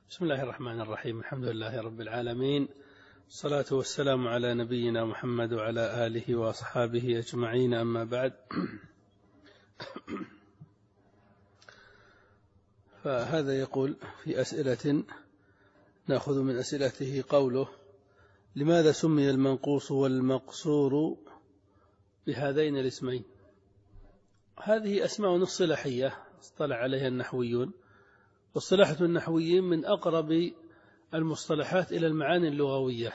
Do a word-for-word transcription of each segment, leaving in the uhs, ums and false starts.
بسم الله الرحمن الرحيم. الحمد لله رب العالمين، الصلاة والسلام على نبينا محمد وعلى آله وأصحابه أجمعين، أما بعد. فهذا يقول في أسئلة نأخذ من أسئلته قوله: لماذا سمي المنقوص والمقصور بهذين الاسمين؟ هذه أسماء اصطلاحية اصطلح عليها النحويون، واصطلاحة النحويين من أقرب المصطلحات إلى المعاني اللغوية.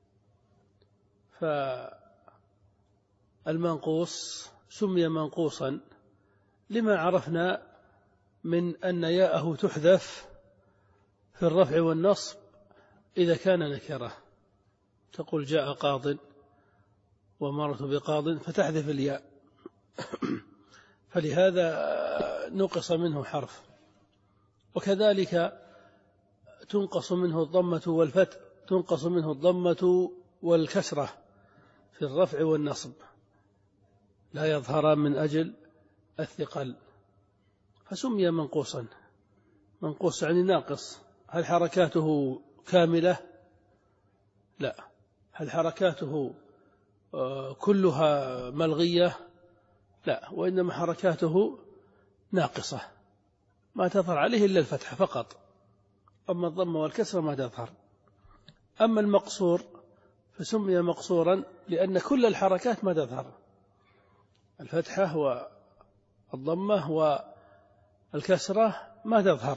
فالمنقوص سمي منقوصا لما عرفنا من أن ياءه تحذف في الرفع والنصب إذا كان نكرة، تقول جاء قاض ومرت بقاض فتحذف الياء، فلهذا نقص منه حرف. وكذلك تنقص منه الضمة والفتح، تنقص منه الضمة والكسرة في الرفع والنصب، لا يظهران من أجل الثقل، فسمي منقوصا. منقوص يعني ناقص. هل حركاته كاملة؟ لا. هل حركاته كلها ملغية؟ لا، وإنما حركاته ناقصة، ما تظهر عليه إلا الفتح فقط، أما الضم والكسر ما تظهر. أما المقصور فسمي مقصورا لأن كل الحركات ما تظهر، الفتحة والضمة والكسرة ما تظهر،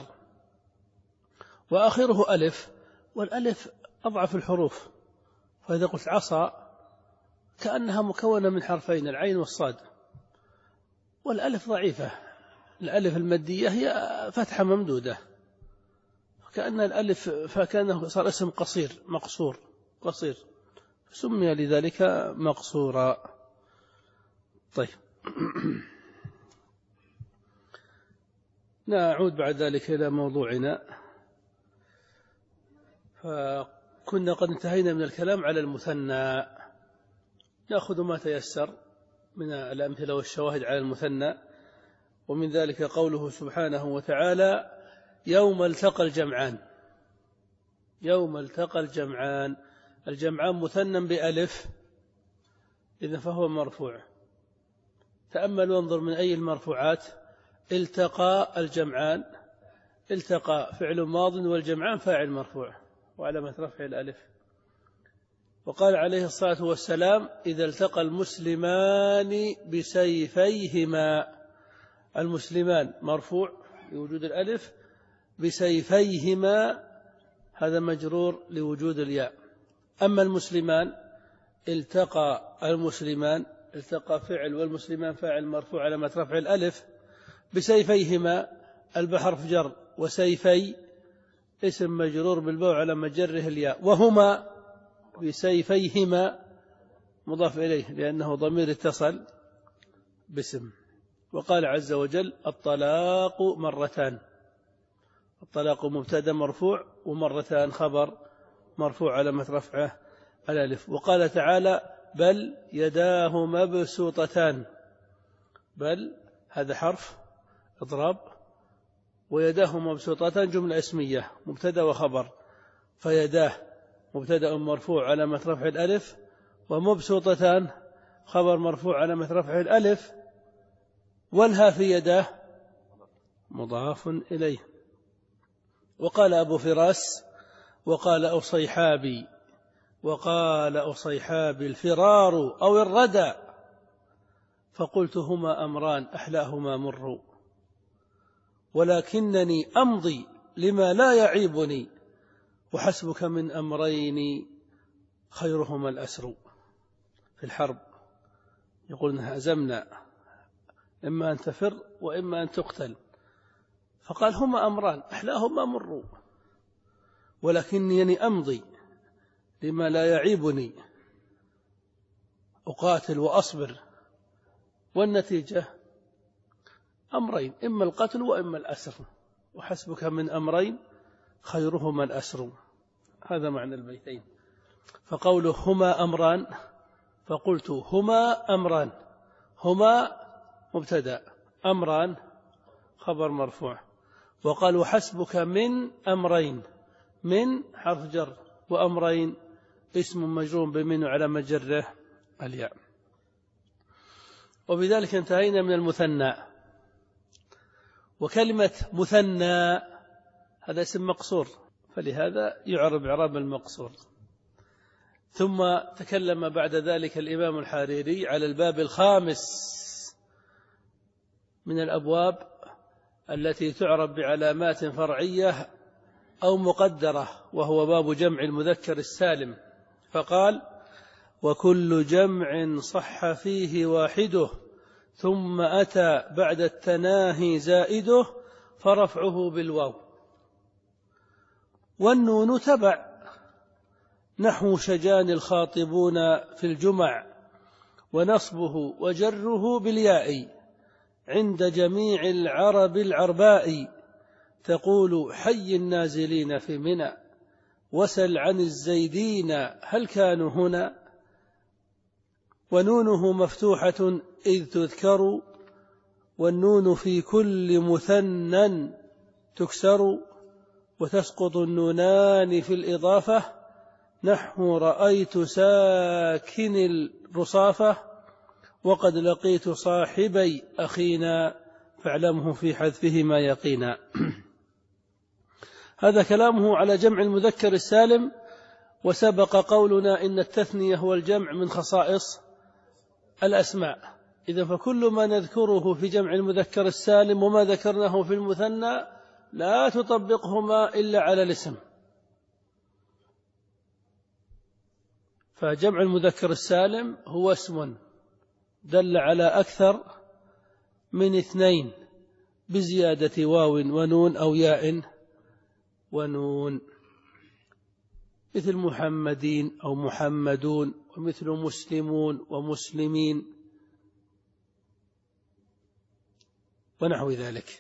وآخره ألف، والألف أضعف الحروف، فإذا قلت عصا كأنها مكونة من حرفين، العين والصاد، والألف ضعيفة، الألف المادية هي فتحة ممدودة، كأن الألف فكانه صار اسم قصير مقصور قصير، سمي لذلك مقصورا. طيب، نعود بعد ذلك إلى موضوعنا. فكنا قد انتهينا من الكلام على المثنى، نأخذ ما تيسر من الأمثلة والشواهد على المثنى، ومن ذلك قوله سبحانه وتعالى: يوم التقى الجمعان. يوم التقى الجمعان، الجمعان مثنى بألف، إذن فهو مرفوع. تأمل وانظر من أي المرفوعات. التقى الجمعان، التقى فعل ماض والجمعان فاعل مرفوع وعلامة رفع الألف. وقال عليه الصلاة والسلام: إذا التقى المسلمان بسيفيهما. المسلمان مرفوع لوجود الألف، بسيفيهما هذا مجرور لوجود الياء. أما المسلمان، التقى المسلمان، التقى فعل والمسلمان فاعل مرفوع علامة رفع الألف، بسيفيهما الباء حرف جر، وسيفي اسم مجرور بالباء على مجره الياء، وهما بسيفيهما مضاف إليه لأنه ضمير اتصل باسم. وقال عز وجل: الطلاق مرتان. الطلاق مبتدا مرفوع، ومرتان خبر مرفوع علامة رفعه الألف. وقال تعالى: بل يداه مبسوطتان. بل هذا حرف إضراب، ويداه مبسوطتان جملة اسمية مبتدا وخبر، فيداه مبتدا مرفوع علامة رفع الألف، ومبسوطتان خبر مرفوع علامة رفع الألف، والها في يداه مضاف إليه. وقال أبو فراس: وقال أصيحابي، وقال أصيحابي الفرار أو الردى، فقلت هما أمران أحلاهما مر، ولكنني أمضي لما لا يعيبني، وحسبك من أمرين خيرهما الأسر. في الحرب يقول: هزمنا، إما أن تفر وإما أن تقتل، فقال هما أمران أحلاهما مر، ولكنني أمضي لما لا يعيبني، أقاتل وأصبر، والنتيجة أمرين، إما القتل وإما الأسر، وحسبك من أمرين خيرهما الأسر. هذا معنى البيتين. فقوله هما أمران، فقلت هما أمران، هما مبتدأ، أمران خبر مرفوع. وقال: وحسبك من أمرين، من حرف جر، وأمرين اسم مجرور بمن على مجره الياء. وبذلك انتهينا من المثنى. وكلمة مثنى هذا اسم مقصور، فلهذا يعرب إعراب المقصور. ثم تكلم بعد ذلك الإمام الحريري على الباب الخامس من الأبواب التي تعرب بعلامات فرعية أو مقدرة، وهو باب جمع المذكر السالم، فقال: وكل جمع صح فيه واحده ثم أتى بعد التناهي زائده فرفعه بالواو. والنون تبع، نحو شجان الخاطبون في الجمع، ونصبه وجره بالياء عند جميع العرب العرباء، تقول حي النازلين في منى وسل عن الزيدين هل كانوا هنا. ونونه مفتوحة إذ تذكر، والنون في كل مثنى تكسر، وتسقط النونان في الإضافة نحو رأيت ساكن الرصافة، وقد لقيت صاحبي أخينا فاعلمه في حذفهما يقينا. هذا كلامه على جمع المذكر السالم. وسبق قولنا إن التثنية هو الجمع من خصائص الأسماء. إذا فكل ما نذكره في جمع المذكر السالم وما ذكرناه في المثنى لا تطبقهما إلا على الاسم. فجمع المذكر السالم هو اسم دل على أكثر من اثنين بزيادة واو ونون أو ياء ونون، مثل محمدين أو محمدون، ومثل مسلمون ومسلمين ونحو ذلك.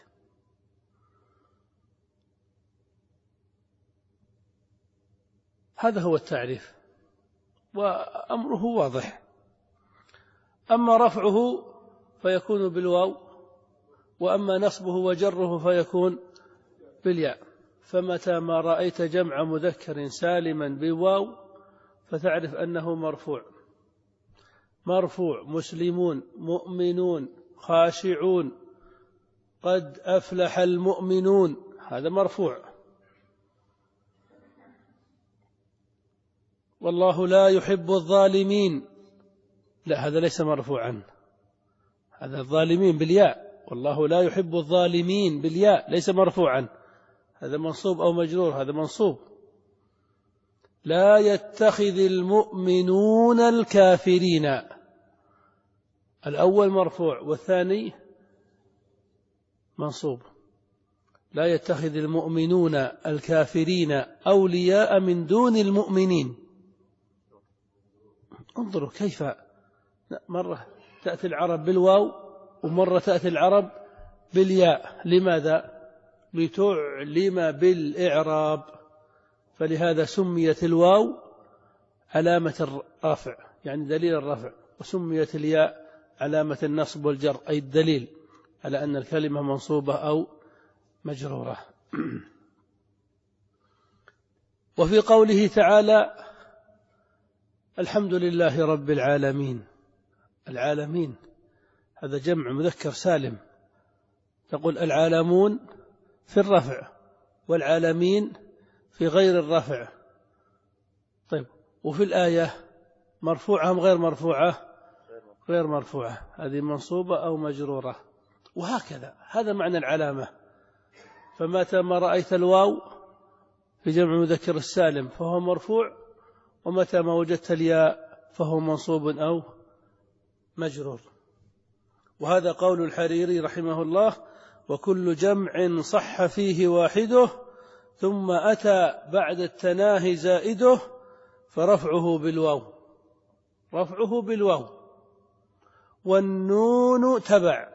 هذا هو التعريف، وأمره واضح. أما رفعه فيكون بالواو، وأما نصبه وجره فيكون بالياء. فمتى ما رأيت جمع مذكر سالما بالواو فتعرف أنه مرفوع. مرفوع: مسلمون، مؤمنون، خاشعون، قد أفلح المؤمنون، هذا مرفوع. والله لا يحب الظالمين، لا، هذا ليس مرفوعا، هذا الظالمين بالياء، والله لا يحب الظالمين بالياء ليس مرفوعا، هذا منصوب أو مجرور، هذا منصوب. لا يتخذ المؤمنون الكافرين، الأول مرفوع والثاني منصوب. لا يتخذ المؤمنون الكافرين أولياء من دون المؤمنين. انظروا كيف مرة تأتي العرب بالواو ومرة تأتي العرب بالياء. لماذا؟ لتعلم بالإعراب. فلهذا سميت الواو علامة الرفع، يعني دليل الرفع، وسميت الياء علامة النصب والجر، أي الدليل على أن الكلمة منصوبة أو مجرورة. وفي قوله تعالى: الحمد لله رب العالمين، العالمين هذا جمع مذكر سالم، تقول العالمون في الرفع والعالمين في غير الرفع. طيب، وفي الآية مرفوعة أم غير مرفوعة؟ غير مرفوعة، هذه منصوبة أو مجرورة. وهكذا، هذا معنى العلامة. فمتى ما رأيت الواو في جمع مذكر السالم فهو مرفوع، ومتى ما وجدت الياء فهو منصوب أو مجرور. وهذا قول الحريري رحمه الله: وكل جمع صح فيه واحده ثم أتى بعد التناهي زائده فرفعه بالواو، رفعه بالواو. والنون تبع،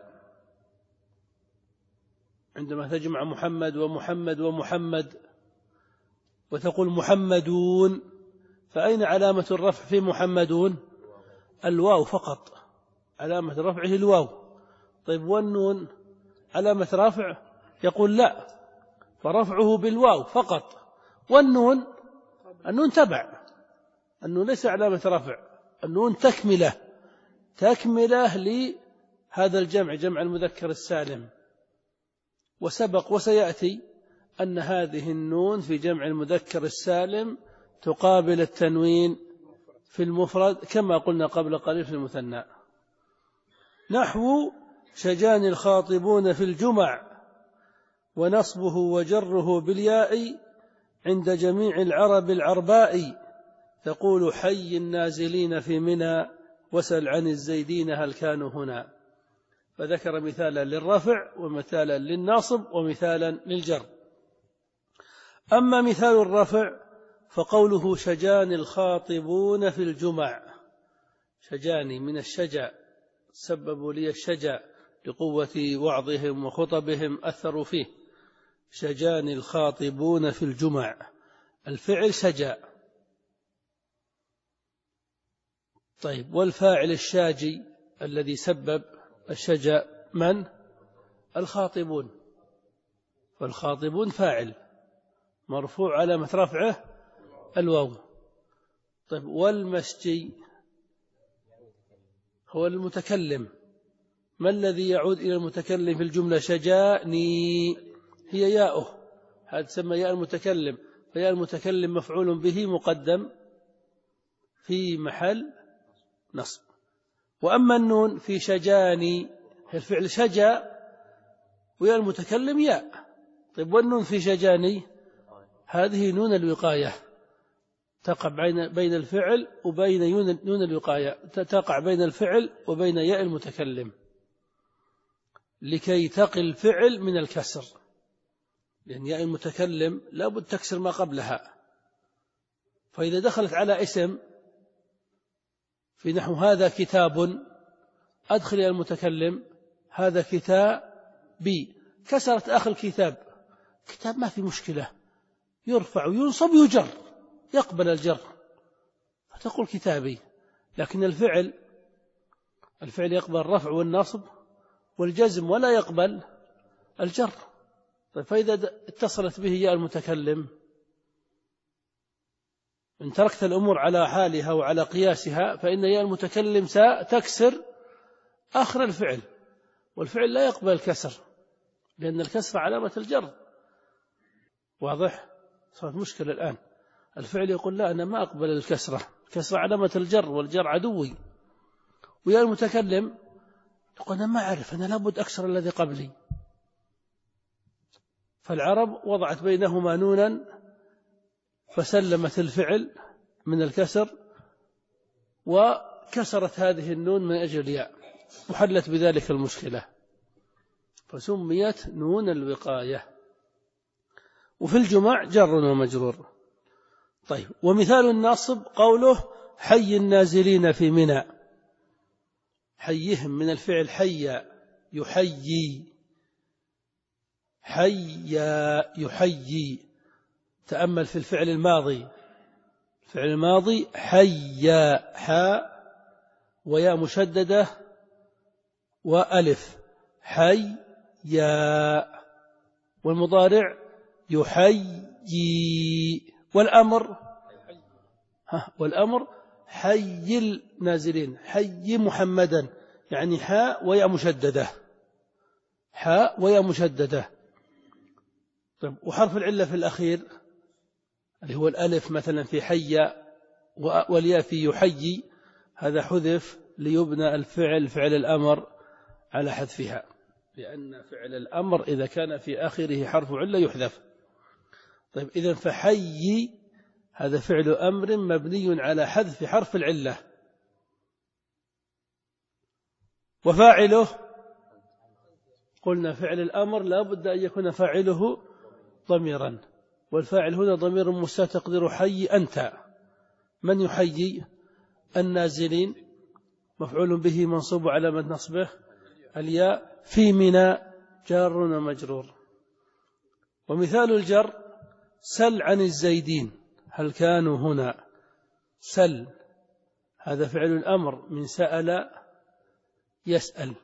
عندما تجمع محمد ومحمد ومحمد وتقول محمدون، فأين علامة الرفع في محمدون؟ الواو فقط، علامة رفعه الواو. طيب، والنون علامة رفع؟ يقول لا، فرفعه بالواو فقط. والنون النون تبع، النون ليس علامة رفع، النون تكملة تكملة لهذا الجمع، جمع المذكر السالم. وسبق وسيأتي أن هذه النون في جمع المذكر السالم تقابل التنوين في المفرد كما قلنا قبل قليل في المثنى. نحو شجان الخاطبون في الجمع ونصبه وجره بالياء عند جميع العرب العرباء، تقول حي النازلين في منى وسل عن الزيدين هل كانوا هنا. فذكر مثالا للرفع ومثالا للناصب ومثالا للجر. أما مثال الرفع فقوله شجان الخاطبون في الجمع، شجاني من الشجع، سببوا لي الشجع لقوة وعظهم وخطبهم أثروا فيه. شجان الخاطبون في الجمع، الفعل شجع. طيب، والفاعل الشاجي الذي سبب الشجع من؟ الخاطبون، فالخاطبون فاعل مرفوع علامة رفعه الواو. طيب، والمسجي هو المتكلم، ما الذي يعود إلى المتكلم في الجملة؟ شجاني هي ياؤه، هذا تسمى ياء المتكلم، فياء المتكلم مفعول به مقدم في محل نصب. وأما النون في شجاني الفعل شجا وياء المتكلم ياء. طيب، والنون في شجاني هذه نون الوقاية، تقع بين الفعل وبين نون الوقاية، تقع بين الفعل وبين ياء المتكلم لكي تقي الفعل من الكسر، لأن ياء المتكلم لابد تكسر ما قبلها. فإذا دخلت على اسم في نحو هذا كتاب، أدخل ياء المتكلم هذا كتابي، كسرت آخر الكتاب، كتاب ما في مشكلة، يرفع وينصب ويجر، يقبل الجر، فتقول كتابي. لكن الفعل الفعل يقبل الرفع والنصب والجزم ولا يقبل الجر. فإذا اتصلت به ياء المتكلم، إن تركت الأمور على حالها وعلى قياسها فإن ياء المتكلم ستكسر آخر الفعل، والفعل لا يقبل الكسر لأن الكسر علامة الجر. واضح؟ صارت مشكلة الآن، الفعل يقول لا أنا ما أقبل الكسرة، الكسرة علامة الجر والجر عدوي. وياء المتكلم يقول أنا ما أعرف، أنا لابد أكسر الذي قبلي. فالعرب وضعت بينهما نونا فسلمت الفعل من الكسر وكسرت هذه النون من أجل ياء وحلت بذلك المشكلة، فسميت نون الوقاية. وفي الجمع جر ومجرور. طيب، ومثال الناصب قوله حي النازلين في منى، حيهم من الفعل حي يحيي، حي يحيي. تأمل في الفعل الماضي، الفعل الماضي حي، حاء وياء مشددة وألف، حي ياء. والمضارع يحيي. والأمر ها والأمر حي النازلين، حي محمدا، يعني حاء وياء مشددة، حاء وياء مشددة. طيب، وحرف العلة في الأخير اللي هو الألف مثلا في حي والياء في يحيي، هذا حذف ليبنى الفعل فعل الأمر على حذفها، لأن فعل الأمر إذا كان في آخره حرف علة يحذف. طيب، إذن فحي هذا فعل أمر مبني على حذف حرف العلة. وفاعله قلنا فعل الأمر لا بد أن يكون فاعله ضميرا، والفاعل هنا ضمير مستتر حي أنت. من يحيي؟ النازلين، مفعول به منصوب علامة نصبه الياء، في منى جار ومجرور. ومثال الجر سل عن الزيدين هل كانوا هنا، سل هذا فعل الأمر من سأل يسأل،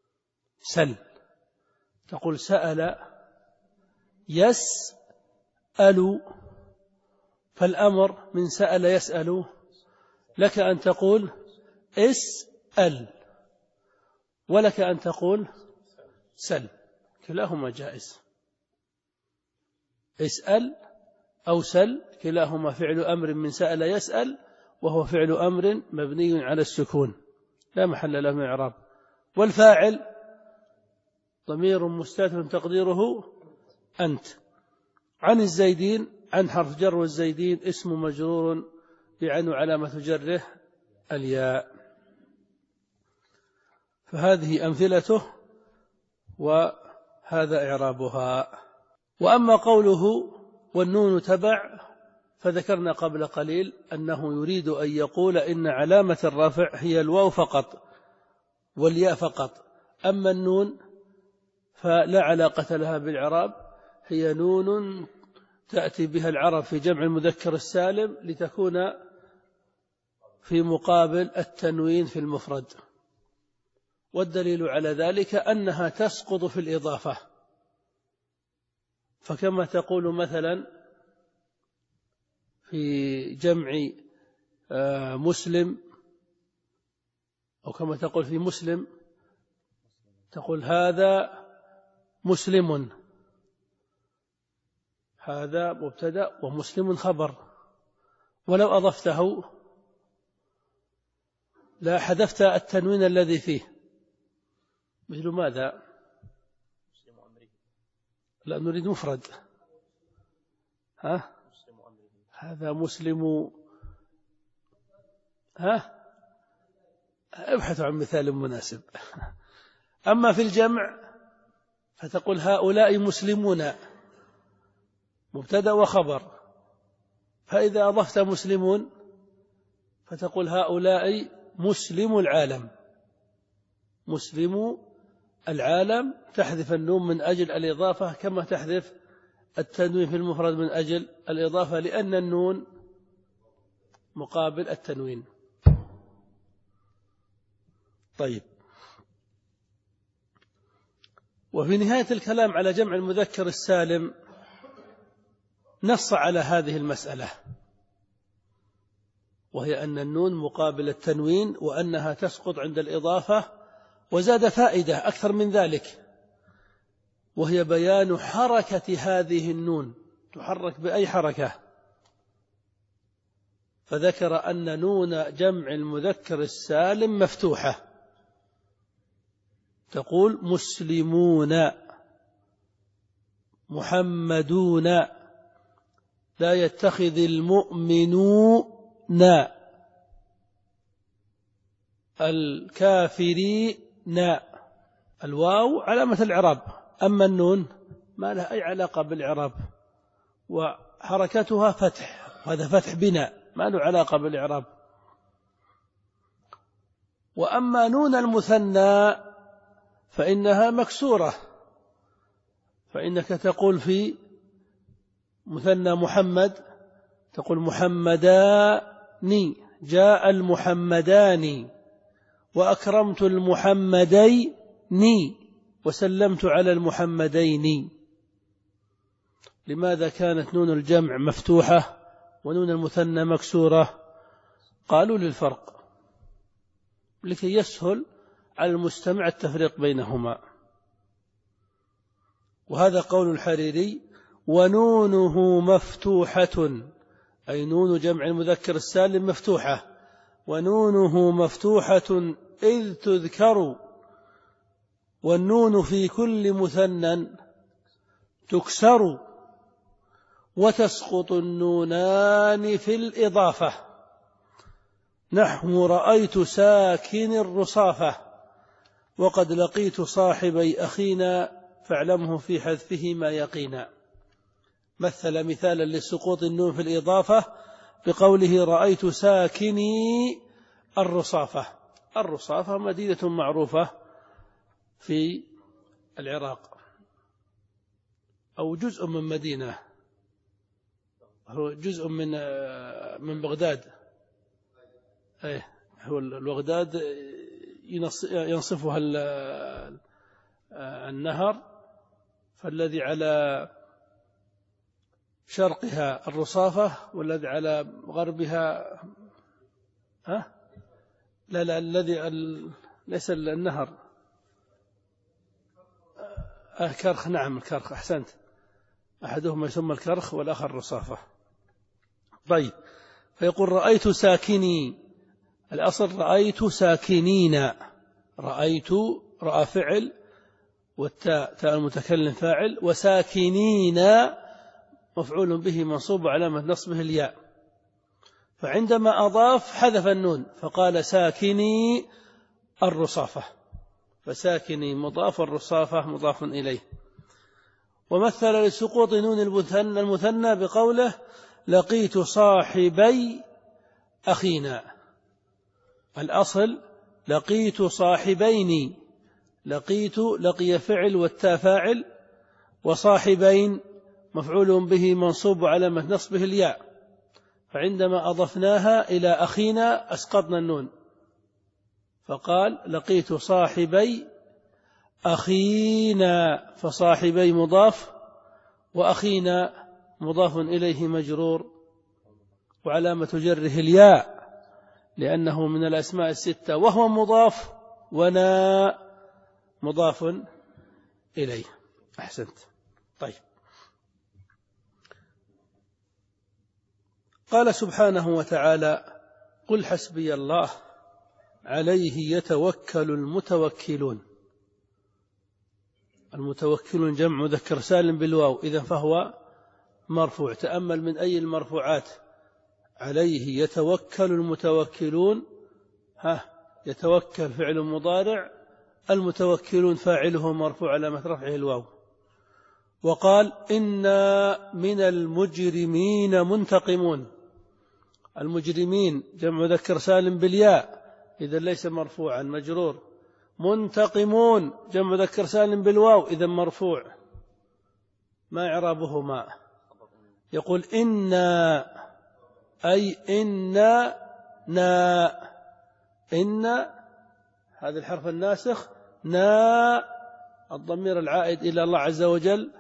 سل تقول سأل يسأل يسأل، فالأمر من سأل يسأل، لك أن تقول اسأل، ولك أن تقول سل، كلاهما جائز. اسأل أو سل كلاهما فعل أمر من سأل يسأل، وهو فعل أمر مبني على السكون لا محل له من إعراب. والفاعل ضمير مستتر تقديره أنت. عن الزيدين، عن حرف جر، والزيدين اسم مجرور بعن علامة جره الياء. فهذه أمثلته وهذا إعرابها. وأما قوله والنون تبع، فذكرنا قبل قليل أنه يريد أن يقول إن علامة الرفع هي الواو فقط والياء فقط، أما النون فلا علاقة لها بالإعراب، هي نون تأتي بها العرب في جمع المذكر السالم لتكون في مقابل التنوين في المفرد. والدليل على ذلك أنها تسقط في الإضافة، فكما تقول مثلا في جمع مسلم، أو كما تقول في مسلم تقول هذا مسلم، هذا مبتدأ ومسلم خبر، ولو أضفته لا حذفت التنوين الذي فيه، مثل ماذا؟ لا نريد مفرد. ها؟ هذا مسلم. ها؟ ابحثوا عن مثال مناسب. أما في الجمع فتقول هؤلاء مسلمون، مبتدأ وخبر، فإذا أضفت مسلمون فتقول هؤلاء مسلم العالم، مسلم العالم، تحذف النون من أجل الإضافة كما تحذف التنوين في المفرد من أجل الإضافة، لأن النون مقابل التنوين. طيب، وفي نهاية الكلام على جمع المذكر السالم نص على هذه المسألة، وهي أن النون مقابل التنوين وأنها تسقط عند الإضافة، وزاد فائدة أكثر من ذلك، وهي بيان حركة هذه النون، تحرك بأي حركة. فذكر أن نون جمع المذكر السالم مفتوحة، تقول مسلمون، محمدون، لا يتخذ المؤمنون الكافرين. الواو علامة الإعراب، أما النون ما لها أي علاقة بالإعراب، وحركتها فتح، هذا فتح بناء ما له علاقة بالإعراب. وأما نون المثنى فإنها مكسورة، فإنك تقول في مثنى محمد تقول محمدان، جاء المحمدان، وأكرمت المحمدين، وسلمت على المحمدين. لماذا كانت نون الجمع مفتوحة ونون المثنى مكسورة؟ قالوا للفرق، لكي يسهل على المستمع التفريق بينهما. وهذا قول الحريري: ونونه مفتوحة، أي نون جمع المذكر السالم مفتوحة، ونونه مفتوحة إذ تذكر، والنون في كل مثنى تكسر، وتسقط النونان في الإضافة، نحو رأيت ساكن الرصافة، وقد لقيت صاحبي أخينا، فاعلمه في حذفهما يقينا. مثل مثالا لسقوط النون في الإضافة بقوله رأيت ساكني الرصافة. الرصافة مدينة معروفة في العراق، أو جزء من مدينة، هو جزء من من بغداد. أيه، هو البغداد ينصفها النهر، فالذي على شرقها الرصافة والذي على غربها ها؟ لا لا الذي ال... ليس النهر آه كرخ. نعم الكرخ، أحسنت، أحدهما يسمى الكرخ والآخر الرصافة. طيب، فيقول رأيت ساكني، الأصل رأيت ساكنين، رأيت رأى فعل والتاء تاء المتكلم فاعل، وساكنين مفعول به منصوب علامة نصبه الياء، فعندما أضاف حذف النون فقال ساكني الرصافة، فساكني مضاف الرصافة مضاف إليه. ومثل لسقوط نون المثنى بقوله لقيت صاحبي أخينا، الأصل لقيت صاحبين، لقيت لقي فعل والتاء فاعل، وصاحبين مفعول به منصوب علامة نصبه الياء، فعندما أضفناها إلى أخينا أسقطنا النون، فقال لقيت صاحبي أخينا، فصاحبي مضاف وأخينا مضاف إليه مجرور، وعلامة جره الياء لأنه من الأسماء الستة، وهو مضاف ونا مضاف إليه. أحسنت. طيب، قال سبحانه وتعالى قل حسبي الله عليه يتوكل المتوكلون. المتوكلون جمع مذكر سالم بالواو، إذن فهو مرفوع. تأمل من أي المرفوعات، عليه يتوكل المتوكلون، ها يتوكل فعل مضارع، المتوكلون فاعله مرفوع علامة رفعه الواو. وقال إنا من المجرمين منتقمون، المجرمين جمع مذكر سالم بالياء إذا ليس مرفوعا مجرور، منتقمون جمع مذكر سالم بالواو إذا مرفوع. ما إعرابهما؟ يقول إنا أي إنا نا، إن هذا الحرف الناسخ، نا الضمير العائد إلى الله عز وجل،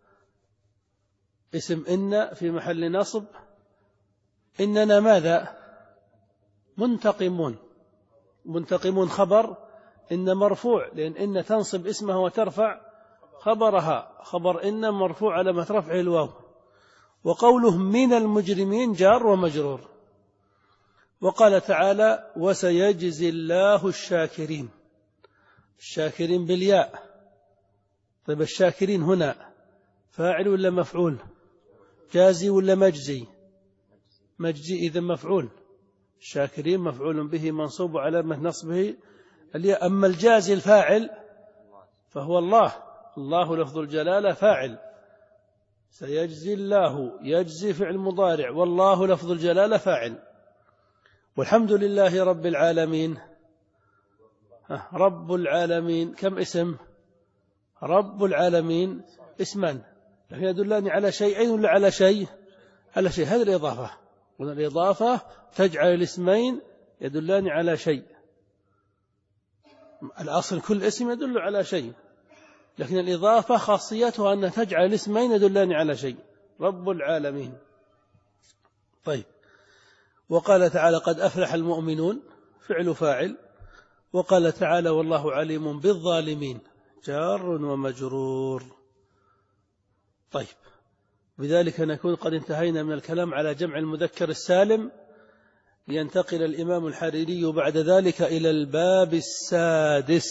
اسم إن في محل نصب. إننا ماذا؟ منتقمون، منتقمون خبر إن مرفوع، لأن إن تنصب اسمها وترفع خبرها، خبر إن مرفوع على رفعه الواو. وقوله من المجرمين جار ومجرور. وقال تعالى وسيجزي الله الشاكرين، الشاكرين بالياء. طيب الشاكرين هنا فاعل ولا مفعول؟ جازي ولا مجزي؟ مجزي إذا مفعول، الشاكرين مفعول به منصوب علامة نصبه الياء. أما الجازي الفاعل فهو الله، الله لفظ الجلالة فاعل، سيجزي الله يجزي فعل مضارع، والله لفظ الجلالة فاعل. والحمد لله رب العالمين، رب العالمين كم اسم؟ رب العالمين اسمان، لكن يدلان على شيئين ولا على شيء؟ على شيء. هذه الإضافة، والإضافة تجعل الاسمين يدلان على شيء. الأصل كل اسم يدل على شيء، لكن الإضافة خاصيتها أن تجعل الاسمين يدلان على شيء، رب العالمين. طيب، وقال تعالى قد أفلح المؤمنون فعل فاعل. وقال تعالى والله عليم بالظالمين جار ومجرور. طيب، بذلك نكون قد انتهينا من الكلام على جمع المذكر السالم. ينتقل الإمام الحريري بعد ذلك إلى الباب السادس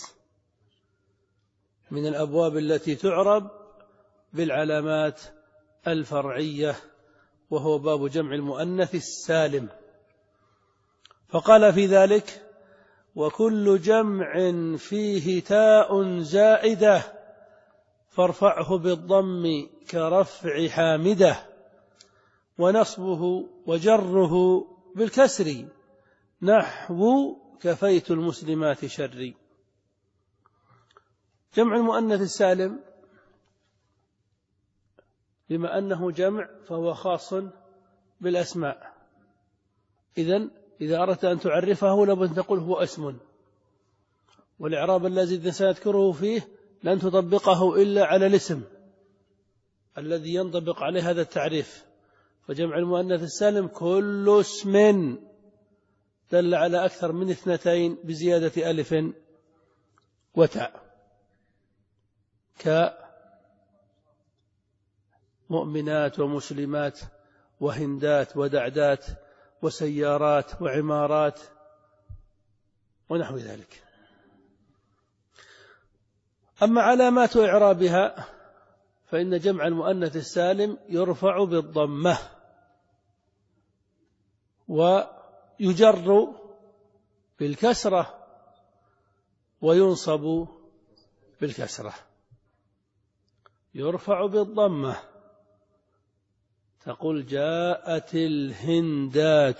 من الأبواب التي تعرب بالعلامات الفرعية، وهو باب جمع المؤنث السالم. فقال في ذلك وكل جمع فيه تاء زائدة فارفعه بالضم كرفع حامدة، ونصبه وجره بالكسر نحو كفيت المسلمات شري. جمع المؤنث السالم بما أنه جمع فهو خاص بالأسماء، إذن إذا أردت أن تعرفه لابد أن تقول هو اسم، والإعراب الذي سنذكره فيه لن تطبقه إلا على الاسم. الذي ينطبق عليه هذا التعريف. فجمع المؤنث السالم كل اسم دل على أكثر من اثنتين بزيادة ألف وتاء، كمؤمنات ومسلمات وهندات ودعدات وسيارات وعمارات ونحو ذلك. أما علامات إعرابها فإن جمع المؤنث السالم يرفع بالضمة ويجر بالكسرة وينصب بالكسرة. يرفع بالضمة تقول جاءت الهندات،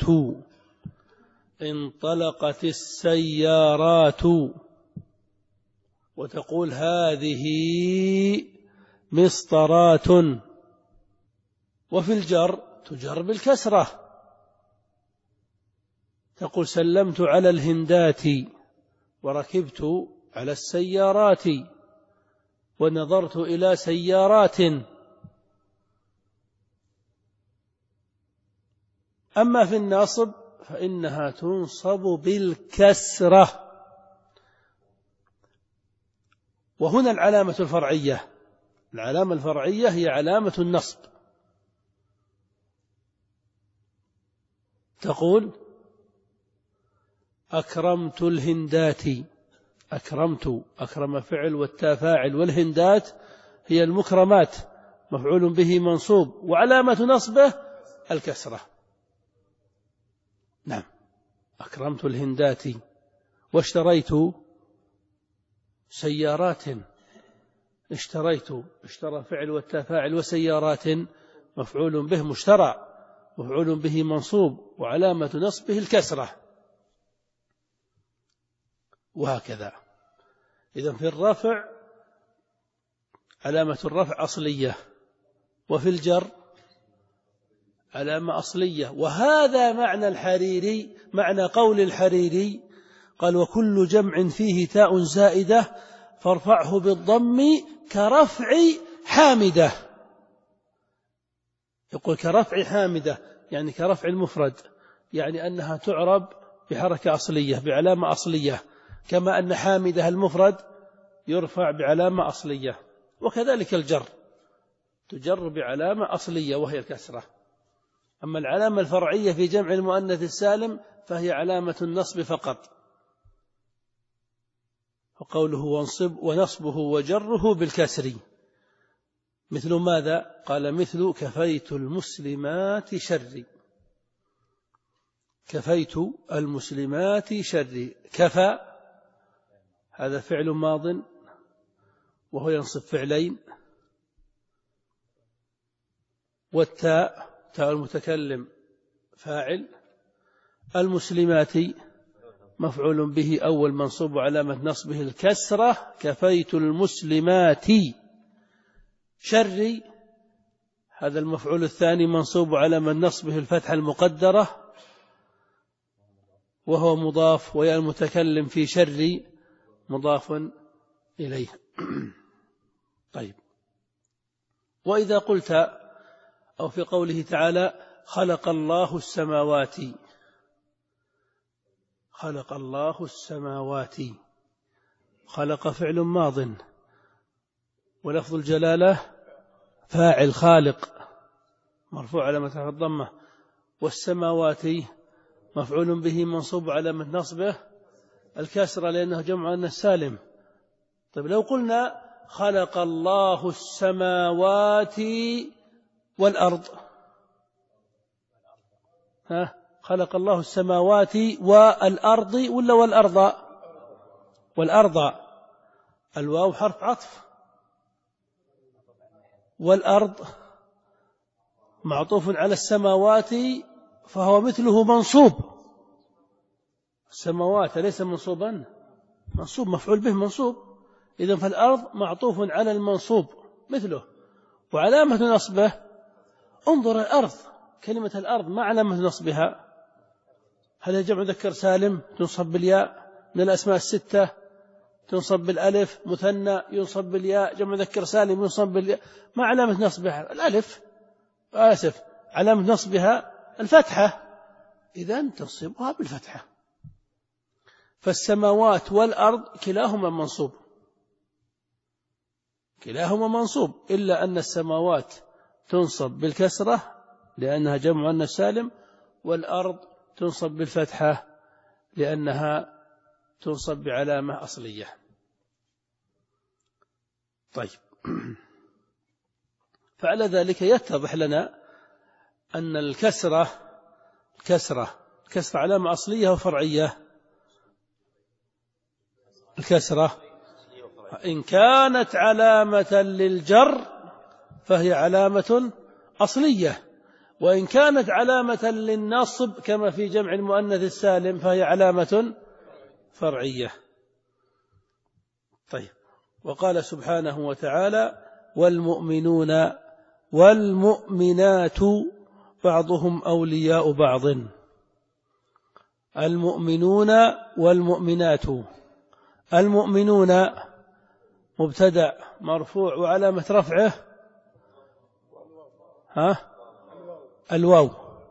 انطلقت السيارات، وتقول هذه مسطرات. وفي الجر تجر بالكسرة تقول سلمت على الهندات وركبت على السيارات ونظرت إلى سيارات. أما في النصب فإنها تنصب بالكسرة. وهنا العلامة الفرعية، العلامة الفرعية هي علامة النصب. تقول أكرمت الهندات، أكرمت، أكرم فعل والتاء فاعل، والهندات هي المكرمات مفعول به منصوب وعلامة نصبه الكسرة. نعم، أكرمت الهندات. واشتريت سيارات، اشتريت، اشترى فعل والتاء فاعل وسيارات مفعول به مشترى مفعول به منصوب وعلامة نصبه الكسرة، وهكذا. إذن في الرفع علامة الرفع أصلية، وفي الجر علامة أصلية. وهذا معنى الحريري، معنى قول الحريري قال وكل جمع فيه تاء زائدة فارفعه بالضم كرفع حامدة. يقول كرفع حامدة يعني كرفع المفرد، يعني أنها تعرب بحركة أصلية بعلامة أصلية، كما أن حامدة المفرد يرفع بعلامة أصلية. وكذلك الجر تجر بعلامة أصلية وهي الكسرة. أما العلامة الفرعية في جمع المؤنث السالم فهي علامة النصب فقط. وقوله وانصب ونصبه وجره بالكسر مثل ماذا؟ قال مثل كفيت المسلمات شري، كفيت المسلمات شري. كفى هذا فعل ماض وهو ينصب فعلين، والتاء تاء المتكلم فاعل، المسلمات مفعول به أول منصوب وعلامة نصبه الكسرة، كفيت المسلمات. شري هذا المفعول الثاني منصوب وعلامة نصبه الفتحة المقدرة وهو مضاف، ويا المتكلم في شري مضاف إليه. طيب، وإذا قلت أو في قوله تعالى خلق الله السماوات، خلق الله السماوات، خلق فعل ماض ولفظ الجلالة فاعل خالق مرفوع علامة الضمة، والسماوات مفعول به منصوب علامة نصبه الكسرة لأنه جمع أن السالم. طيب لو قلنا خلق الله السماوات والأرض، ها خلق الله السماوات والأرض ولا والأرض؟ والأرض، الواو حرف عطف، والأرض معطوف على السماوات فهو مثله منصوب. السماوات ليس منصوبا، منصوب مفعول به منصوب، إذن فالأرض معطوف على المنصوب مثله. وعلامة نصبه انظر الأرض، كلمة الأرض ما علامة نصبها؟ هل هي جمع مذكر سالم تنصب بالياء من الأسماء الستة تنصب بالألف، مثنى ينصب بالياء، جمع مذكر سالم ينصب بالياء. ما علامة نصبها؟ الألف، آسف، علامة نصبها الفتحة، إذن تنصبها بالفتحة. فالسماوات والأرض كلاهما منصوب، كلاهما منصوب، إلا أن السماوات تنصب بالكسرة لأنها جمع مؤنث سالم، والأرض تنصب بالفتحة لأنها تنصب بعلامة أصلية. طيب، فعلى ذلك يتضح لنا أن الكسرة الكسرة الكسرة علامة أصلية وفرعية. الكسرة إن كانت علامة للجر فهي علامة أصلية، وإن كانت علامة للنصب كما في جمع المؤنث السالم فهي علامة فرعية. طيب، وقال سبحانه وتعالى: والمؤمنون والمؤمنات بعضهم أولياء بعض. المؤمنون والمؤمنات، المؤمنون مبتدأ مرفوع وعلامة رفعه ها الواو،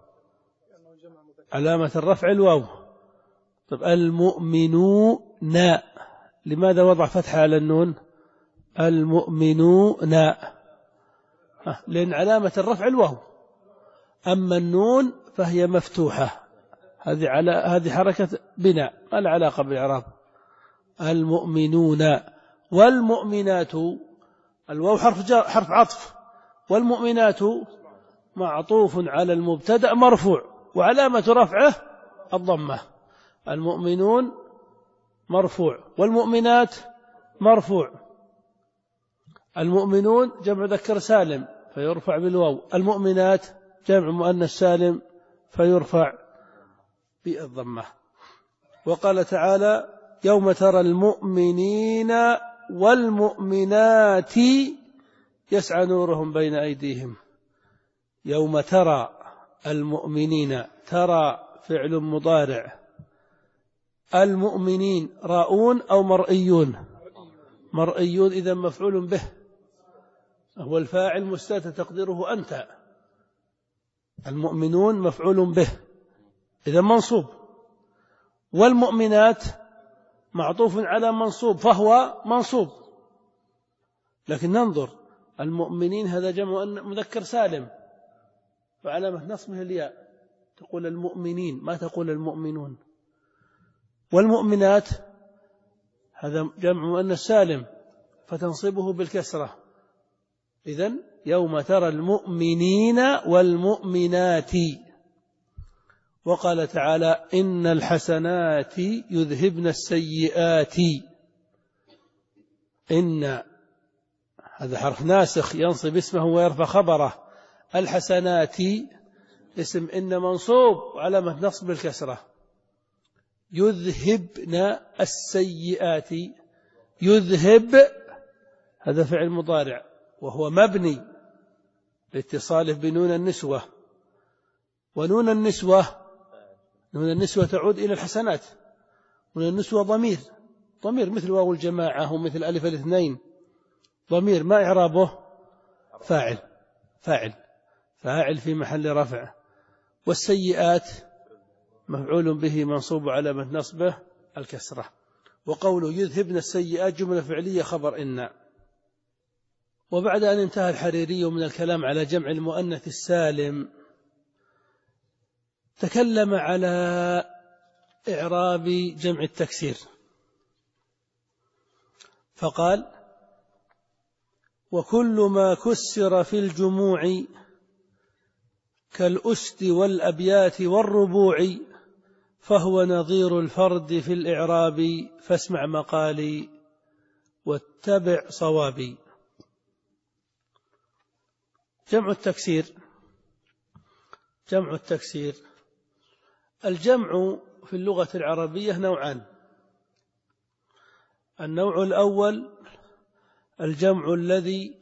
علامة الرفع الواو. طيب، المؤمنون لماذا وضع فتحة على النون؟ المؤمنون لأن علامة الرفع الواو، أما النون فهي مفتوحة، هذه على هذه حركة بناء ما لها علاقة بالإعراب. المؤمنون والمؤمنات، الواو حرف جر حرف عطف، والمؤمنات معطوف على المبتدأ مرفوع وعلامة رفعه الضمة. المؤمنون مرفوع والمؤمنات مرفوع. المؤمنون جمع ذكر سالم فيرفع بالواو، المؤمنات جمع مؤنث سالم فيرفع بالضمة. وقال تعالى: يوم ترى المؤمنين والمؤمنات يسعى نورهم بين أيديهم. يوم ترى المؤمنين، ترى فعل مضارع، المؤمنين راؤون أو مرئيون؟ مرئيون، إذا مفعول به، هو الفاعل مستتر تقديره أنت. المؤمنون مفعول به إذا منصوب، والمؤمنات معطوف على منصوب فهو منصوب. لكن ننظر، المؤمنين هذا جمع مذكر سالم وعلامة نصبه الياء، تقول المؤمنين ما تقول المؤمنون. والمؤمنات هذا جمع مؤنث سالم فتنصبه بالكسرة. إذن يوم ترى المؤمنين والمؤمنات. وقال تعالى: إن الحسنات يذهبن السيئات. إن هذا حرف ناسخ ينصب اسمه ويرفع خبره. الحسنات اسم إن منصوب وعلامة نصب الكسرة. يذهبن السيئات، يذهب هذا فعل مضارع وهو مبني لاتصاله بنون النسوة، ونون النسوة نون النسوة تعود إلى الحسنات. نون النسوة ضمير، ضمير مثل واو الجماعة ومثل ألف الاثنين، ضمير ما إعرابه؟ فاعل، فاعل فاعل في محل رفع. والسيئات مفعول به منصوب علامة نصبه الكسرة. وقوله يذهبن السيئات جملة فعلية خبر إن. وبعد أن انتهى الحريري من الكلام على جمع المؤنث السالم تكلم على إعراب جمع التكسير فقال: وكل ما كسر في الجموع كالأسد والأبيات والربوع فهو نظير الفرد في الإعراب فاسمع مقالي واتبع صوابي. جمع التكسير، جمع التكسير الجمع في اللغة العربية نوعان. النوع الأول الجمع الذي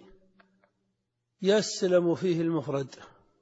يسلم فيه المفرد،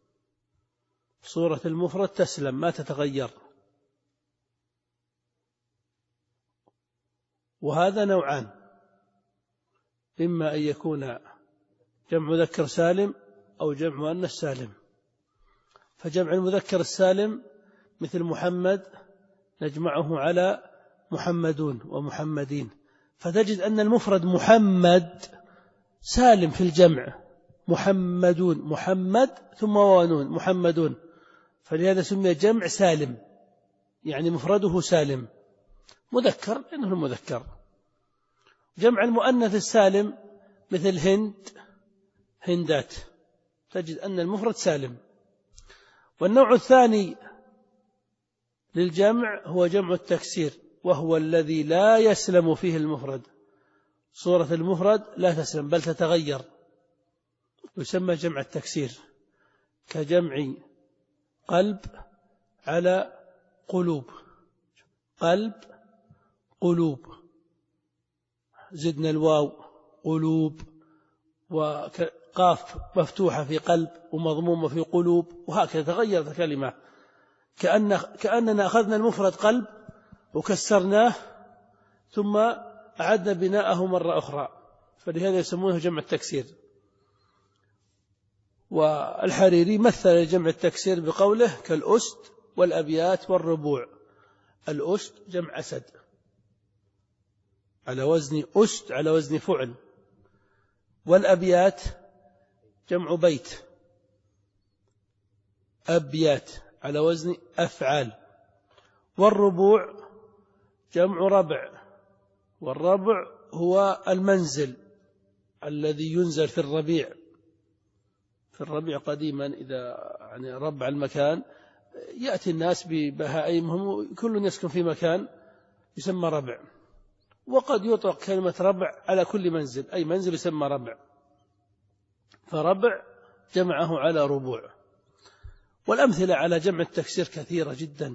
صورة المفرد تسلم ما تتغير. وهذا نوعان، إما أن يكون جمع مذكر سالم أو جمع مؤنث سالم. فجمع المذكر السالم مثل محمد نجمعه على محمدون ومحمدين، فتجد أن المفرد محمد سالم في الجمع، محمدون محمد ثم وانون محمدون، فلهذا سمي جمع سالم، يعني مفرده سالم مذكر لأنه المذكر. جمع المؤنث السالم مثل هند هندات، تجد أن المفرد سالم. والنوع الثاني للجمع هو جمع التكسير، وهو الذي لا يسلم فيه المفرد، صورة المفرد لا تسلم بل تتغير، يسمى جمع التكسير، كجمع قلب على قلوب، قلب قلوب، زدنا الواو قلوب، وقاف مفتوحة في قلب ومضمومة في قلوب، وهكذا تغيرت الكلمة، كأن كأننا أخذنا المفرد قلب وكسرناه ثم أعدنا بناءه مرة أخرى، فلهذا يسمونه جمع التكسير. والحريري مثل جمع التكسير بقوله كالأسد والأبيات والربوع. الأسد جمع أسد على وزن أسد على وزن فعل، والأبيات جمع بيت، أبيات على وزن أفعال، والربوع جمع ربع، والربع هو المنزل الذي ينزل في الربيع. في الربيع قديما إذا يعني ربع المكان يأتي الناس ببهائمهم، كل يسكن في مكان يسمى ربع، وقد يطلق كلمة ربع على كل منزل، أي منزل يسمى ربع، فربع جمعه على ربوع. والأمثلة على جمع التكسير كثيرة جدا،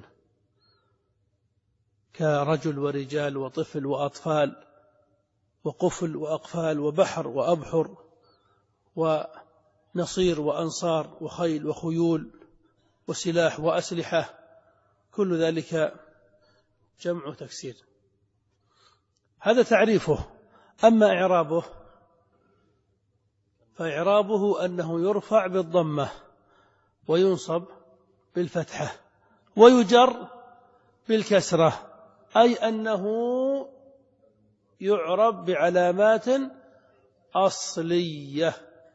كرجل ورجال وطفل وأطفال وقفل وأقفال وبحر وأبحر ونصير وأنصار وخيل وخيول وسلاح وأسلحة، كل ذلك جمع تكسير. هذا تعريفه. أما إعرابه فإعرابه أنه يرفع بالضمة وينصب بالفتحة ويجر بالكسرة، أي أنه يعرب بعلامات أصلية.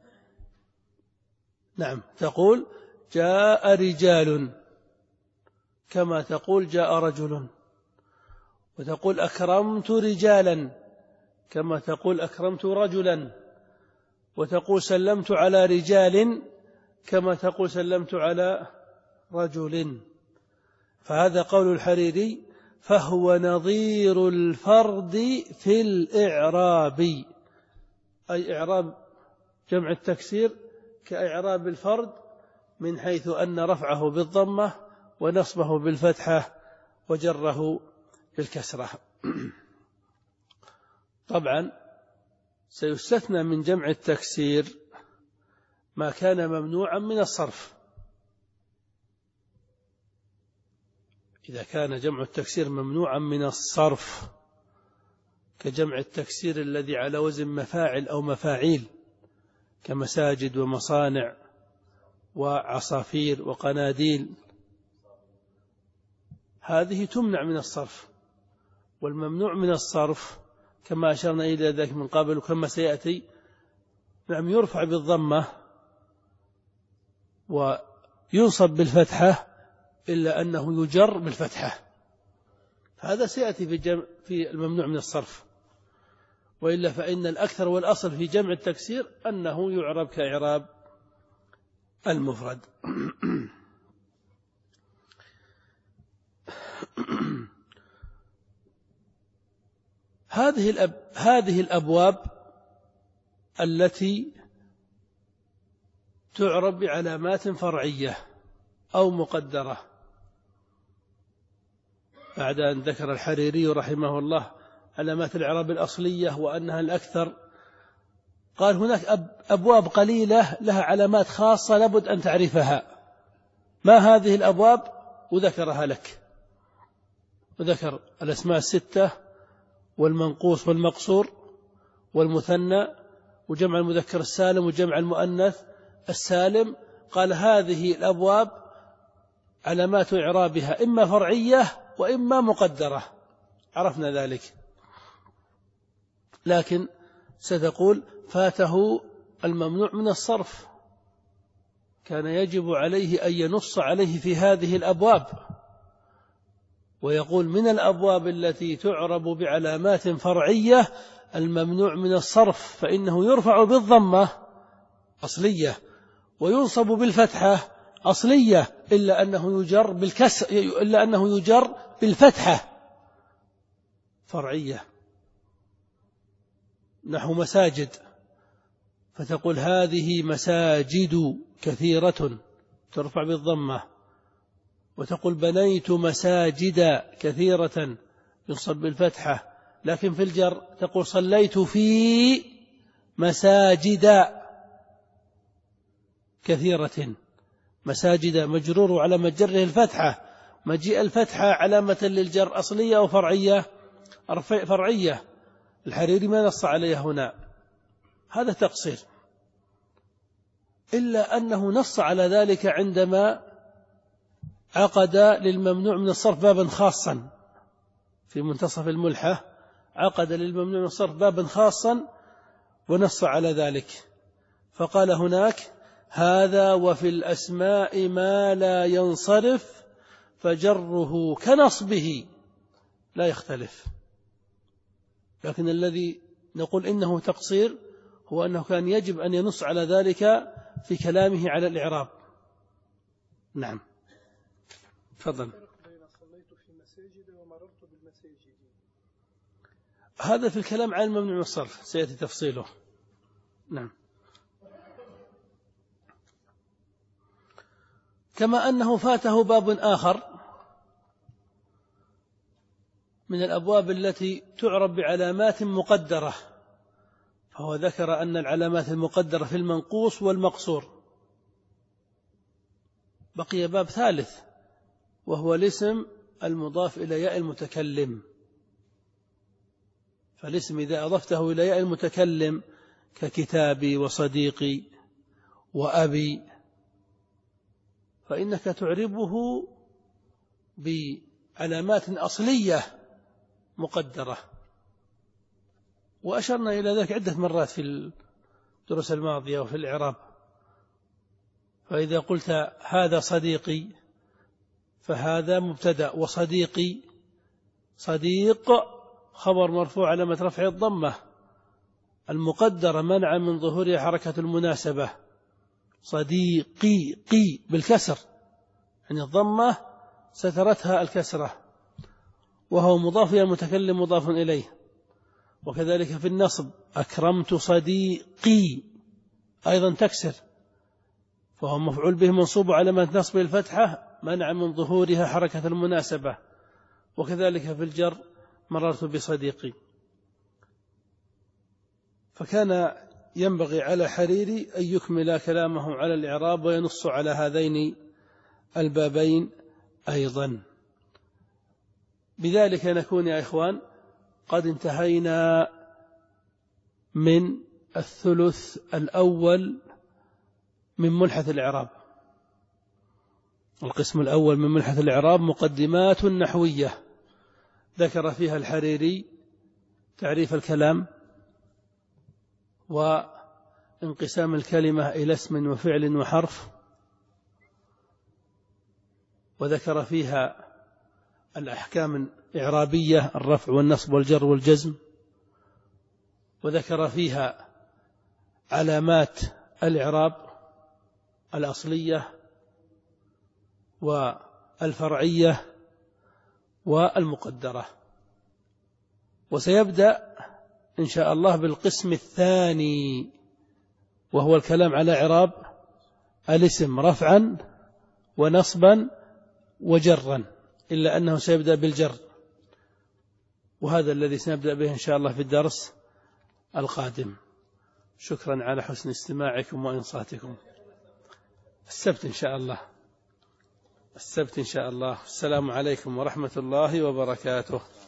نعم، تقول جاء رجال كما تقول جاء رجل، وتقول أكرمت رجالا كما تقول أكرمت رجلا، وتقول سلمت على رجال كما تقول سلمت على رجل. فهذا قول الحريري، فهو نظير الفرد في الإعراب، أي إعراب جمع التكسير كإعراب الفرد، من حيث أن رفعه بالضمة ونصبه بالفتحة وجره بالكسرة. طبعا سيستثنى من جمع التكسير ما كان ممنوعا من الصرف. إذا كان جمع التكسير ممنوعا من الصرف كجمع التكسير الذي على وزن مفاعل أو مفاعيل، كمساجد ومصانع وعصافير وقناديل، هذه تمنع من الصرف. والممنوع من الصرف كما أشرنا إلى ذلك من قبل وكما سيأتي، نعم، يرفع بالضمة وينصب بالفتحة، إلا أنه يجر بالفتحة، هذا سيأتي في, جمع في الممنوع من الصرف. وإلا فإن الأكثر والأصل في جمع التكسير أنه يعرب كإعراب المفرد. هذه الأب هذه الأبواب التي تعرب بعلامات فرعية أو مقدرة، بعد أن ذكر الحريري رحمه الله علامات الإعراب الأصلية وأنها الأكثر، قال هناك أبواب قليلة لها علامات خاصة لابد أن تعرفها. ما هذه الأبواب؟ وذكرها لك، وذكر الأسماء الستة والمنقوص والمقصور والمثنى وجمع المذكر السالم وجمع المؤنث السالم. قال هذه الأبواب علامات إعرابها إما فرعية وإما مقدرة، عرفنا ذلك. لكن ستقول فاته الممنوع من الصرف، كان يجب عليه أن ينص عليه في هذه الأبواب، ويقول من الأبواب التي تعرب بعلامات فرعية الممنوع من الصرف، فإنه يرفع بالضمة أصلية وينصب بالفتحة أصلية، إلا أنه يجر بالكسر، إلا أنه يجر بالفتحة فرعية، نحو مساجد، فتقول هذه مساجد كثيرة ترفع بالضمة، وتقول بنيت مساجد كثيرة ينصب بالفتحة. لكن في الجر تقول صليت في مساجد كثيرة، مساجد مجرور على مجره الفتحة، مجيء الفتحة علامة للجر أصلية أو فرعية؟ فرعية. الحريري ما نص عليها هنا، هذا تقصير، إلا أنه نص على ذلك عندما عقد للممنوع من الصرف بابا خاصا في منتصف الملحة، عقد للممنوع من الصرف بابا خاصا ونص على ذلك، فقال هناك هذا وفي الأسماء ما لا ينصرف فجره كنصبه لا يختلف. لكن الذي نقول إنه تقصير هو أنه كان يجب أن ينص على ذلك في كلامه على الإعراب. نعم تفضل. هذا في الكلام عن الممنوع من الصرف سيأتي تفصيله. نعم. كما أنه فاته باب آخر من الأبواب التي تعرب بعلامات مقدرة، فهو ذكر أن العلامات المقدرة في المنقوص والمقصور. بقي باب ثالث وهو الاسم المضاف إلى ياء المتكلم. فالاسم إذا أضفته إلى ياء المتكلم ككتابي وصديقي وأبي فإنك تعربه بعلامات أصلية مقدرة، وأشرنا إلى ذلك عدة مرات في الدروس الماضية وفي الإعراب. فإذا قلت هذا صديقي فهذا مبتدأ، وصديقي صديق خبر مرفوع علامة رفع الضمة المقدرة منع من ظهورها حركة المناسبة، صديقي قي بالكسر، يعني الضمة سترتها الكسرة، وهو مضاف إلى المتكلم مضاف إليه. وكذلك في النصب أكرمت صديقي أيضا تكسر، فهو مفعول به منصوب علامة نصب الفتحة منع من ظهورها حركة المناسبة. وكذلك في الجر مررت بصديقي. فكان ينبغي على حريري أن يكمل كلامه على الإعراب وينص على هذين البابين أيضا. بذلك نكون يا إخوان قد انتهينا من الثلث الأول من ملحة الإعراب. القسم الأول من ملحة الإعراب مقدمات نحوية ذكر فيها الحريري تعريف الكلام وانقسام الكلمة إلى اسم وفعل وحرف، وذكر فيها الأحكام الإعرابية الرفع والنصب والجر والجزم، وذكر فيها علامات الإعراب الأصلية والفرعية والمقدرة. وسيبدأ إن شاء الله بالقسم الثاني وهو الكلام على إعراب الاسم رفعا ونصبا وجرا، إلا أنه سيبدأ بالجر، وهذا الذي سنبدأ به إن شاء الله في الدرس القادم. شكرا على حسن استماعكم وإنصاتكم. السبت إن شاء الله، السبت إن شاء الله. السلام عليكم ورحمة الله وبركاته.